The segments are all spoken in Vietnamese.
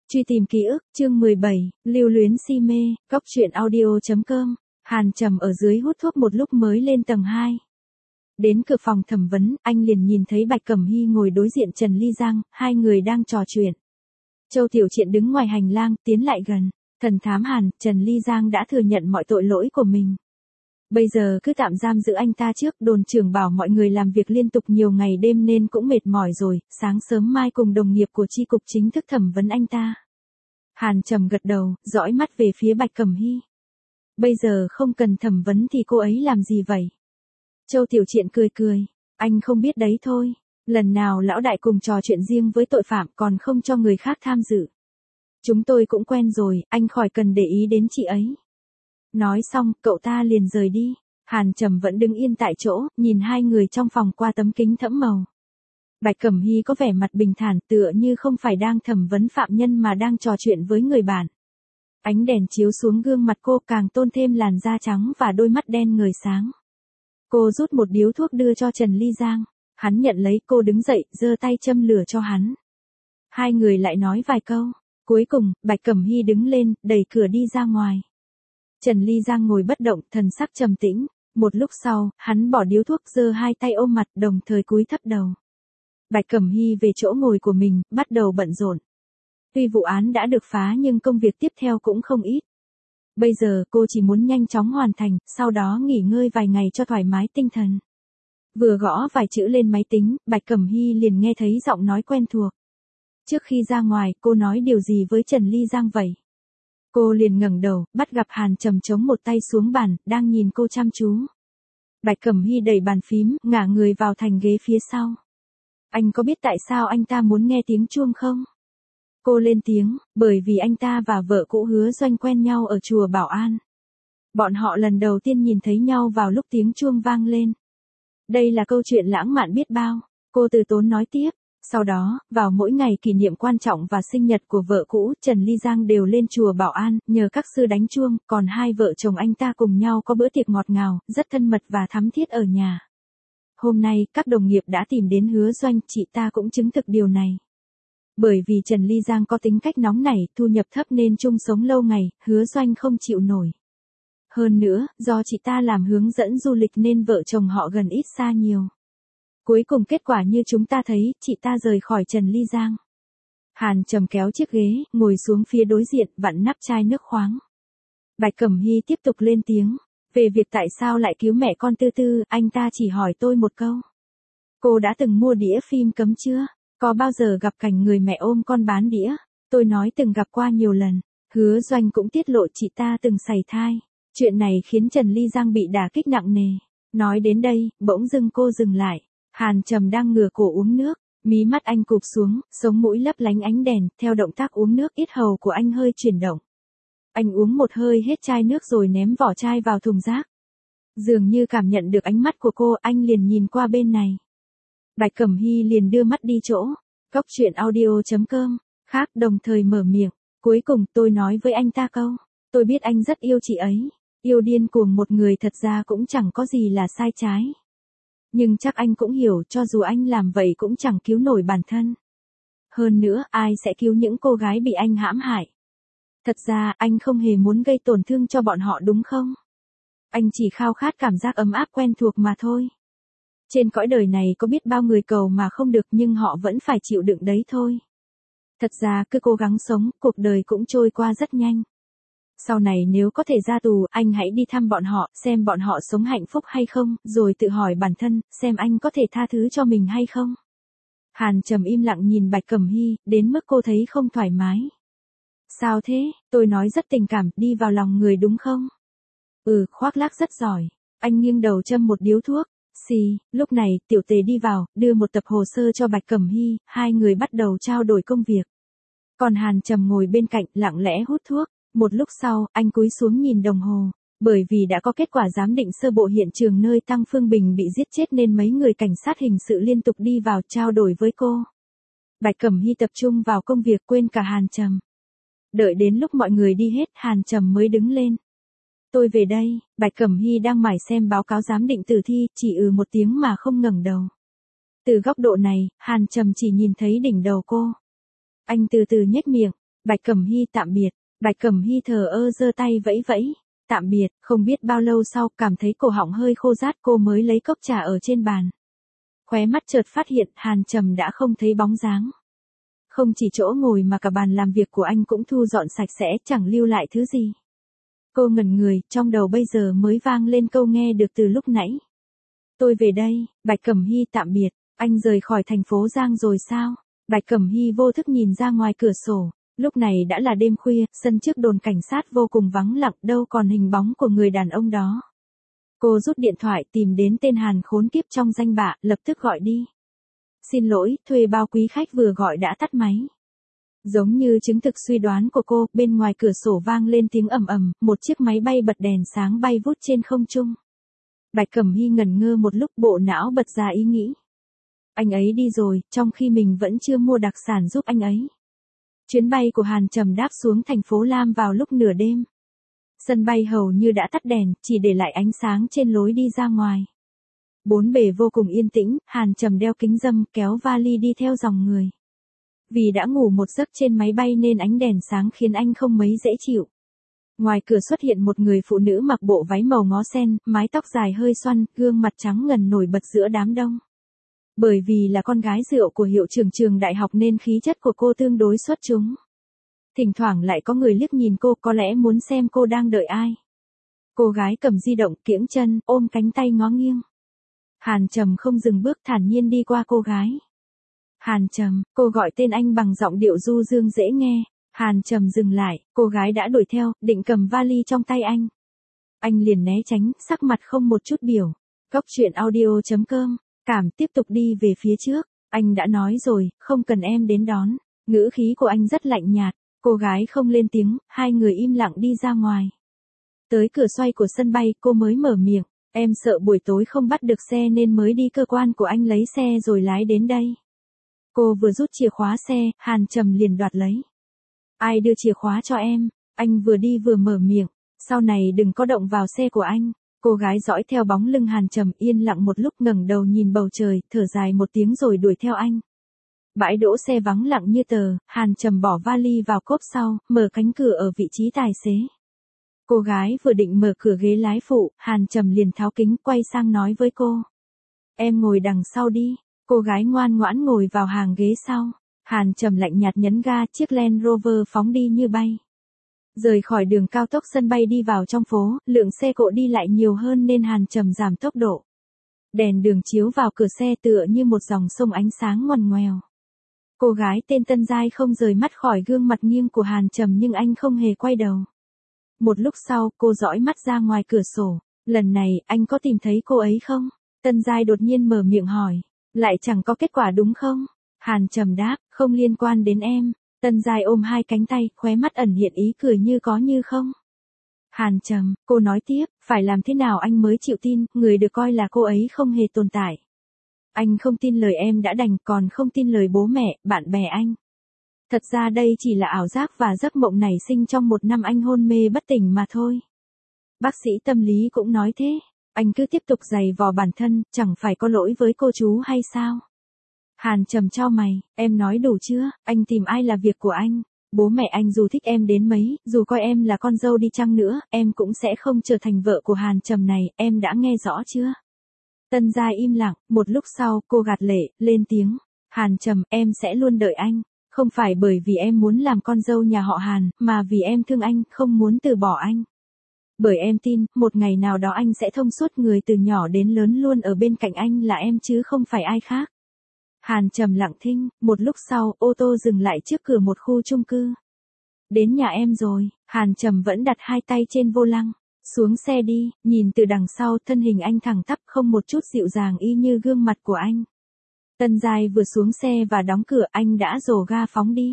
Truy tìm ký ức, chương 17, lưu luyến si mê, góc truyện audio.com, Hàn Trầm ở dưới hút thuốc một lúc mới lên tầng 2. Đến cửa phòng thẩm vấn, anh liền nhìn thấy Bạch Cẩm Hy ngồi đối diện Trần Ly Giang, hai người đang trò chuyện. Châu Tiểu Triện đứng ngoài hành lang, tiến lại gần. Thần thám Hàn, Trần Ly Giang đã thừa nhận mọi tội lỗi của mình. Bây giờ cứ tạm giam giữ anh ta trước, đồn trưởng bảo mọi người làm việc liên tục nhiều ngày đêm nên cũng mệt mỏi rồi, sáng sớm mai cùng đồng nghiệp của chi cục chính thức thẩm vấn anh ta. Hàn Trầm gật đầu, dõi mắt về phía Bạch Cẩm Hy. Bây giờ không cần thẩm vấn thì cô ấy làm gì vậy? Châu Tiểu Triện cười cười, anh không biết đấy thôi, lần nào lão đại cùng trò chuyện riêng với tội phạm còn không cho người khác tham dự. Chúng tôi cũng quen rồi, anh khỏi cần để ý đến chị ấy. Nói xong, cậu ta liền rời đi. Hàn Trầm vẫn đứng yên tại chỗ, nhìn hai người trong phòng qua tấm kính thẫm màu. Bạch Cẩm Hy có vẻ mặt bình thản, tựa như không phải đang thẩm vấn phạm nhân mà đang trò chuyện với người bạn. Ánh đèn chiếu xuống gương mặt cô càng tôn thêm làn da trắng và đôi mắt đen ngời sáng. Cô rút một điếu thuốc đưa cho Trần Ly Giang. Hắn nhận lấy, cô đứng dậy, giơ tay châm lửa cho hắn. Hai người lại nói vài câu. Cuối cùng, Bạch Cẩm Hy đứng lên, đẩy cửa đi ra ngoài. Trần Ly Giang ngồi bất động, thần sắc trầm tĩnh. Một lúc sau, hắn bỏ điếu thuốc, giơ hai tay ôm mặt, đồng thời cúi thấp đầu. Bạch Cẩm Hy về chỗ ngồi của mình, bắt đầu bận rộn. Tuy vụ án đã được phá nhưng công việc tiếp theo cũng không ít. Bây giờ cô chỉ muốn nhanh chóng hoàn thành, sau đó nghỉ ngơi vài ngày cho thoải mái tinh thần. Vừa gõ vài chữ lên máy tính, Bạch Cẩm Hy liền nghe thấy giọng nói quen thuộc. Trước khi ra ngoài, cô nói điều gì với Trần Ly Giang vậy? Cô liền ngẩng đầu, bắt gặp Hàn Trầm chống một tay xuống bàn, đang nhìn cô chăm chú. Bạch Cẩm Hy đẩy bàn phím, ngả người vào thành ghế phía sau. Anh có biết tại sao anh ta muốn nghe tiếng chuông không? Cô lên tiếng, bởi vì anh ta và vợ cũ Hứa Doanh quen nhau ở chùa Bảo An. Bọn họ lần đầu tiên nhìn thấy nhau vào lúc tiếng chuông vang lên. Đây là câu chuyện lãng mạn biết bao, cô từ tốn nói tiếp. Sau đó, vào mỗi ngày kỷ niệm quan trọng và sinh nhật của vợ cũ, Trần Ly Giang đều lên chùa Bảo An, nhờ các sư đánh chuông, còn hai vợ chồng anh ta cùng nhau có bữa tiệc ngọt ngào, rất thân mật và thắm thiết ở nhà. Hôm nay, các đồng nghiệp đã tìm đến Hứa Doanh, chị ta cũng chứng thực điều này. Bởi vì Trần Ly Giang có tính cách nóng nảy, thu nhập thấp nên chung sống lâu ngày, Hứa Doanh không chịu nổi. Hơn nữa, do chị ta làm hướng dẫn du lịch nên vợ chồng họ gần ít xa nhiều. Cuối cùng kết quả như chúng ta thấy, chị ta rời khỏi Trần Ly Giang. Hàn Trầm kéo chiếc ghế, ngồi xuống phía đối diện, vặn nắp chai nước khoáng. Bạch Cẩm Hy tiếp tục lên tiếng. Về việc tại sao lại cứu mẹ con Tư Tư, anh ta chỉ hỏi tôi một câu. Cô đã từng mua đĩa phim cấm chưa? Có bao giờ gặp cảnh người mẹ ôm con bán đĩa? Tôi nói từng gặp qua nhiều lần. Hứa Doanh cũng tiết lộ chị ta từng sảy thai. Chuyện này khiến Trần Ly Giang bị đả kích nặng nề. Nói đến đây, bỗng dưng cô dừng lại. Hàn Trầm đang ngửa cổ uống nước, mí mắt anh cụp xuống, sống mũi lấp lánh ánh đèn, theo động tác uống nước yết hầu của anh hơi chuyển động. Anh uống một hơi hết chai nước rồi ném vỏ chai vào thùng rác. Dường như cảm nhận được ánh mắt của cô, anh liền nhìn qua bên này. Bạch Cẩm Hy liền đưa mắt đi chỗ. Góc truyện audio.com, khác đồng thời mở miệng. Cuối cùng tôi nói với anh ta câu. Tôi biết anh rất yêu chị ấy. Yêu điên cuồng một người thật ra cũng chẳng có gì là sai trái. Nhưng chắc anh cũng hiểu cho dù anh làm vậy cũng chẳng cứu nổi bản thân. Hơn nữa, ai sẽ cứu những cô gái bị anh hãm hại? Thật ra, anh không hề muốn gây tổn thương cho bọn họ đúng không? Anh chỉ khao khát cảm giác ấm áp quen thuộc mà thôi. Trên cõi đời này có biết bao người cầu mà không được nhưng họ vẫn phải chịu đựng đấy thôi. Thật ra cứ cố gắng sống, cuộc đời cũng trôi qua rất nhanh. Sau này nếu có thể ra tù, anh hãy đi thăm bọn họ, xem bọn họ sống hạnh phúc hay không, rồi tự hỏi bản thân, xem anh có thể tha thứ cho mình hay không. Hàn Trầm im lặng nhìn Bạch Cẩm Hy, đến mức cô thấy không thoải mái. Sao thế, tôi nói rất tình cảm, đi vào lòng người đúng không? Khoác lác rất giỏi. Anh nghiêng đầu châm một điếu thuốc. Lúc này, Tiểu Tề đi vào, đưa một tập hồ sơ cho Bạch Cẩm Hy, hai người bắt đầu trao đổi công việc. Còn Hàn Trầm ngồi bên cạnh, lặng lẽ hút thuốc. Một lúc sau, anh cúi xuống nhìn đồng hồ. Bởi vì đã có kết quả giám định sơ bộ hiện trường nơi Tăng Phương Bình bị giết chết nên mấy người cảnh sát hình sự liên tục đi vào trao đổi với cô. Bạch Cẩm Hy tập trung vào công việc quên cả Hàn Trầm. Đợi đến lúc mọi người đi hết, Hàn Trầm mới đứng lên. Tôi về đây. Bạch Cẩm Hy đang mải xem báo cáo giám định tử thi, chỉ một tiếng mà không ngẩng đầu. Từ góc độ này, Hàn Trầm chỉ nhìn thấy đỉnh đầu cô. Anh từ từ nhếch miệng. Bạch Cẩm Hy tạm biệt. Bạch Cẩm Hy thờ ơ giơ tay vẫy vẫy. Tạm biệt, không biết bao lâu sau cảm thấy cổ họng hơi khô rát cô mới lấy cốc trà ở trên bàn. Khóe mắt chợt phát hiện Hàn Trầm đã không thấy bóng dáng. Không chỉ chỗ ngồi mà cả bàn làm việc của anh cũng thu dọn sạch sẽ chẳng lưu lại thứ gì. Cô ngẩn người, trong đầu bây giờ mới vang lên câu nghe được từ lúc nãy. Tôi về đây, Bạch Cẩm Hy tạm biệt, anh rời khỏi thành phố Giang rồi sao? Bạch Cẩm Hy vô thức nhìn ra ngoài cửa sổ, lúc này đã là đêm khuya, sân trước đồn cảnh sát vô cùng vắng lặng đâu còn hình bóng của người đàn ông đó. Cô rút điện thoại tìm đến tên Hàn khốn kiếp trong danh bạ, lập tức gọi đi. Xin lỗi, thuê bao quý khách vừa gọi đã tắt máy. Giống như chứng thực suy đoán của cô, bên ngoài cửa sổ vang lên tiếng ầm ầm, một chiếc máy bay bật đèn sáng bay vút trên không trung. Bạch Cẩm Hy ngẩn ngơ một lúc bộ não bật ra ý nghĩ. Anh ấy đi rồi, trong khi mình vẫn chưa mua đặc sản giúp anh ấy. Chuyến bay của Hàn Trầm đáp xuống thành phố Lam vào lúc nửa đêm. Sân bay hầu như đã tắt đèn, chỉ để lại ánh sáng trên lối đi ra ngoài. Bốn bề vô cùng yên tĩnh, Hàn Trầm đeo kính râm kéo vali đi theo dòng người. Vì đã ngủ một giấc trên máy bay nên ánh đèn sáng khiến anh không mấy dễ chịu. Ngoài cửa xuất hiện một người phụ nữ mặc bộ váy màu ngó sen, mái tóc dài hơi xoăn, gương mặt trắng ngần nổi bật giữa đám đông. Bởi vì là con gái rượu của hiệu trưởng trường đại học nên khí chất của cô tương đối xuất chúng. Thỉnh thoảng lại có người liếc nhìn cô có lẽ muốn xem cô đang đợi ai. Cô gái cầm di động kiễng chân, ôm cánh tay ngó nghiêng. Hàn Trầm không dừng bước thản nhiên đi qua cô gái. Hàn Trầm, cô gọi tên anh bằng giọng điệu du dương dễ nghe. Hàn Trầm dừng lại, cô gái đã đuổi theo, định cầm vali trong tay anh. Anh liền né tránh, sắc mặt không một chút biểu. Cốc truyện audio.com, cảm tiếp tục đi về phía trước. Anh đã nói rồi, không cần em đến đón. Ngữ khí của anh rất lạnh nhạt. Cô gái không lên tiếng, hai người im lặng đi ra ngoài. Tới cửa xoay của sân bay, cô mới mở miệng. Em sợ buổi tối không bắt được xe nên mới đi cơ quan của anh lấy xe rồi lái đến đây. Cô vừa rút chìa khóa xe, Hàn Trầm liền đoạt lấy. Ai đưa chìa khóa cho em? Anh vừa đi vừa mở miệng. Sau này đừng có động vào xe của anh. Cô gái dõi theo bóng lưng Hàn Trầm yên lặng một lúc ngẩng đầu nhìn bầu trời, thở dài một tiếng rồi đuổi theo anh. Bãi đỗ xe vắng lặng như tờ, Hàn Trầm bỏ vali vào cốp sau, mở cánh cửa ở vị trí tài xế. Cô gái vừa định mở cửa ghế lái phụ, Hàn Trầm liền tháo kính quay sang nói với cô. Em ngồi đằng sau đi. Cô gái ngoan ngoãn ngồi vào hàng ghế sau. Hàn Trầm lạnh nhạt nhấn ga, chiếc Land Rover phóng đi như bay. Rời khỏi đường cao tốc sân bay đi vào trong phố, lượng xe cộ đi lại nhiều hơn nên Hàn Trầm giảm tốc độ. Đèn đường chiếu vào cửa xe tựa như một dòng sông ánh sáng ngoằn ngoèo. Cô gái tên Tân Giai không rời mắt khỏi gương mặt nghiêng của Hàn Trầm nhưng anh không hề quay đầu. Một lúc sau, cô dõi mắt ra ngoài cửa sổ. Lần này, anh có tìm thấy cô ấy không? Tân Giai đột nhiên mở miệng hỏi. Lại chẳng có kết quả đúng không? Hàn Trầm đáp, không liên quan đến em. Tân Giai ôm hai cánh tay, khóe mắt ẩn hiện ý cười như có như không. Hàn Trầm, cô nói tiếp, phải làm thế nào anh mới chịu tin, người được coi là cô ấy không hề tồn tại. Anh không tin lời em đã đành, còn không tin lời bố mẹ, bạn bè anh. Thật ra đây chỉ là ảo giác và giấc mộng nảy sinh trong một năm anh hôn mê bất tỉnh mà thôi. Bác sĩ tâm lý cũng nói thế. Anh cứ tiếp tục giày vò bản thân, chẳng phải có lỗi với cô chú hay sao? Hàn Trầm chau mày, em nói đủ chưa, anh tìm ai là việc của anh. Bố mẹ anh dù thích em đến mấy, dù coi em là con dâu đi chăng nữa, em cũng sẽ không trở thành vợ của Hàn Trầm này, em đã nghe rõ chưa? Tân Giai im lặng, một lúc sau, cô gạt lệ, lên tiếng. Hàn Trầm, em sẽ luôn đợi anh. Không phải bởi vì em muốn làm con dâu nhà họ Hàn, mà vì em thương anh, không muốn từ bỏ anh. Bởi em tin, một ngày nào đó anh sẽ thông suốt người từ nhỏ đến lớn luôn ở bên cạnh anh là em chứ không phải ai khác. Hàn Trầm lặng thinh, một lúc sau, ô tô dừng lại trước cửa một khu chung cư. Đến nhà em rồi, Hàn Trầm vẫn đặt hai tay trên vô lăng. Xuống xe đi, nhìn từ đằng sau, thân hình anh thẳng tắp không một chút dịu dàng y như gương mặt của anh. Tân Giai vừa xuống xe và đóng cửa, anh đã rồ ga phóng đi.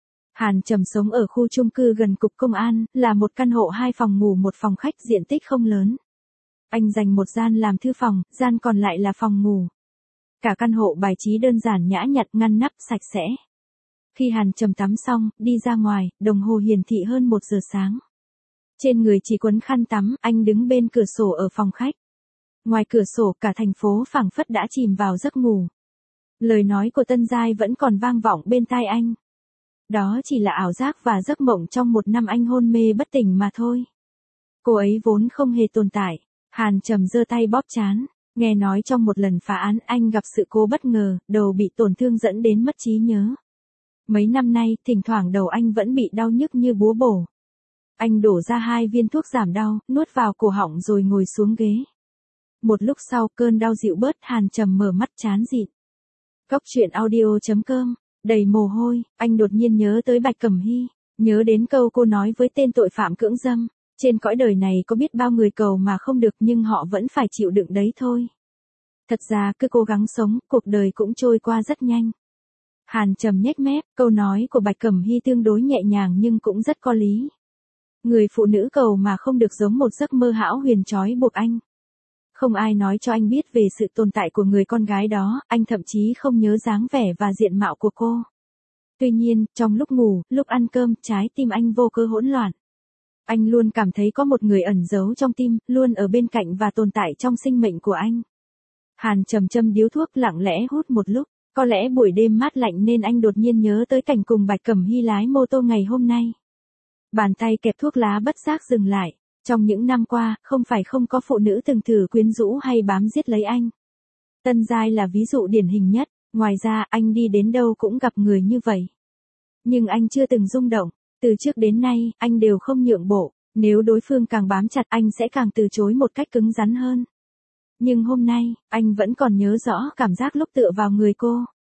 Hàn Trầm sống ở khu chung cư gần cục công an, là một căn hộ 2 phòng ngủ 1 phòng khách diện tích không lớn. Anh dành một gian làm thư phòng, gian còn lại là phòng ngủ. Cả căn hộ bài trí đơn giản nhã nhặn ngăn nắp sạch sẽ. Khi Hàn Trầm tắm xong, đi ra ngoài, đồng hồ hiển thị hơn 1 giờ sáng. Trên người chỉ quấn khăn tắm, anh đứng bên cửa sổ ở phòng khách. Ngoài cửa sổ cả thành phố phảng phất đã chìm vào giấc ngủ. Lời nói của Tân Giai vẫn còn vang vọng bên tai anh. Đó chỉ là ảo giác và giấc mộng trong một năm anh hôn mê bất tỉnh mà thôi. Cô ấy vốn không hề tồn tại. Hàn Trầm giơ tay bóp trán. Nghe nói trong một lần phá án anh gặp sự cố bất ngờ, đầu bị tổn thương dẫn đến mất trí nhớ. Mấy năm nay, thỉnh thoảng đầu anh vẫn bị đau nhức như búa bổ. Anh đổ ra 2 viên thuốc giảm đau, nuốt vào cổ họng rồi ngồi xuống ghế. Một lúc sau cơn đau dịu bớt, Hàn Trầm mở mắt trán dịn. Cóc truyện audio.com, đầy mồ hôi, anh đột nhiên nhớ tới Bạch Cẩm Hy, nhớ đến câu cô nói với tên tội phạm cưỡng dâm. Trên cõi đời này có biết bao người cầu mà không được nhưng họ vẫn phải chịu đựng đấy thôi. Thật ra cứ cố gắng sống, cuộc đời cũng trôi qua rất nhanh. Hàn Trầm nhếch mép, câu nói của Bạch Cẩm Hy tương đối nhẹ nhàng nhưng cũng rất có lý. Người phụ nữ cầu mà không được giống một giấc mơ hão huyền trói buộc anh. Không ai nói cho anh biết về sự tồn tại của người con gái đó, anh thậm chí không nhớ dáng vẻ và diện mạo của cô. Tuy nhiên, trong lúc ngủ, lúc ăn cơm, trái tim anh vô cớ hỗn loạn. Anh luôn cảm thấy có một người ẩn giấu trong tim, luôn ở bên cạnh và tồn tại trong sinh mệnh của anh. Hàn Trầm châm điếu thuốc lặng lẽ hút một lúc, có lẽ buổi đêm mát lạnh nên anh đột nhiên nhớ tới cảnh cùng Bạch Cẩm Hy lái mô tô ngày hôm nay. Bàn tay kẹp thuốc lá bất giác dừng lại, trong những năm qua, không phải không có phụ nữ từng thử quyến rũ hay bám giết lấy anh. Tân Giai là ví dụ điển hình nhất, ngoài ra anh đi đến đâu cũng gặp người như vậy. Nhưng anh chưa từng rung động. Từ trước đến nay, anh đều không nhượng bộ, nếu đối phương càng bám chặt anh sẽ càng từ chối một cách cứng rắn hơn. Nhưng hôm nay, anh vẫn còn nhớ rõ cảm giác lúc tựa vào người cô.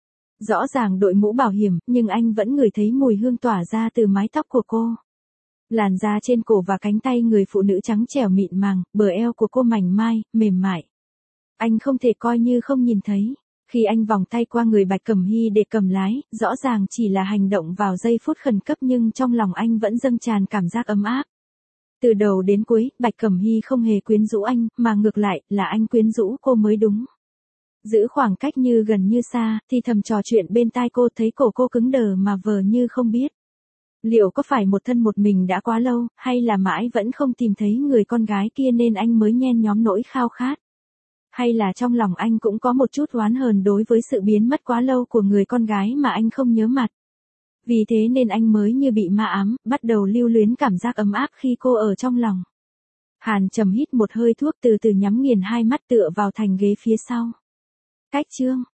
Rõ ràng đội mũ bảo hiểm, nhưng anh vẫn ngửi thấy mùi hương tỏa ra từ mái tóc của cô. Làn da trên cổ và cánh tay người phụ nữ trắng trẻo mịn màng, bờ eo của cô mảnh mai, mềm mại. Anh không thể coi như không nhìn thấy. Khi anh vòng tay qua người Bạch Cẩm Hy để cầm lái, rõ ràng chỉ là hành động vào giây phút khẩn cấp nhưng trong lòng anh vẫn dâng tràn cảm giác ấm áp. Từ đầu đến cuối, Bạch Cẩm Hy không hề quyến rũ anh, mà ngược lại, là anh quyến rũ cô mới đúng. Giữ khoảng cách như gần như xa, thì thầm trò chuyện bên tai cô thấy cổ cô cứng đờ mà vờ như không biết. Liệu có phải một thân một mình đã quá lâu, hay là mãi vẫn không tìm thấy người con gái kia nên anh mới nhen nhóm nỗi khao khát? Hay là trong lòng anh cũng có một chút oán hờn đối với sự biến mất quá lâu của người con gái mà anh không nhớ mặt? Vì thế nên anh mới như bị ma ám, bắt đầu lưu luyến cảm giác ấm áp khi cô ở trong lòng. Hàn Trầm hít một hơi thuốc từ từ nhắm nghiền hai mắt tựa vào thành ghế phía sau. Cách chương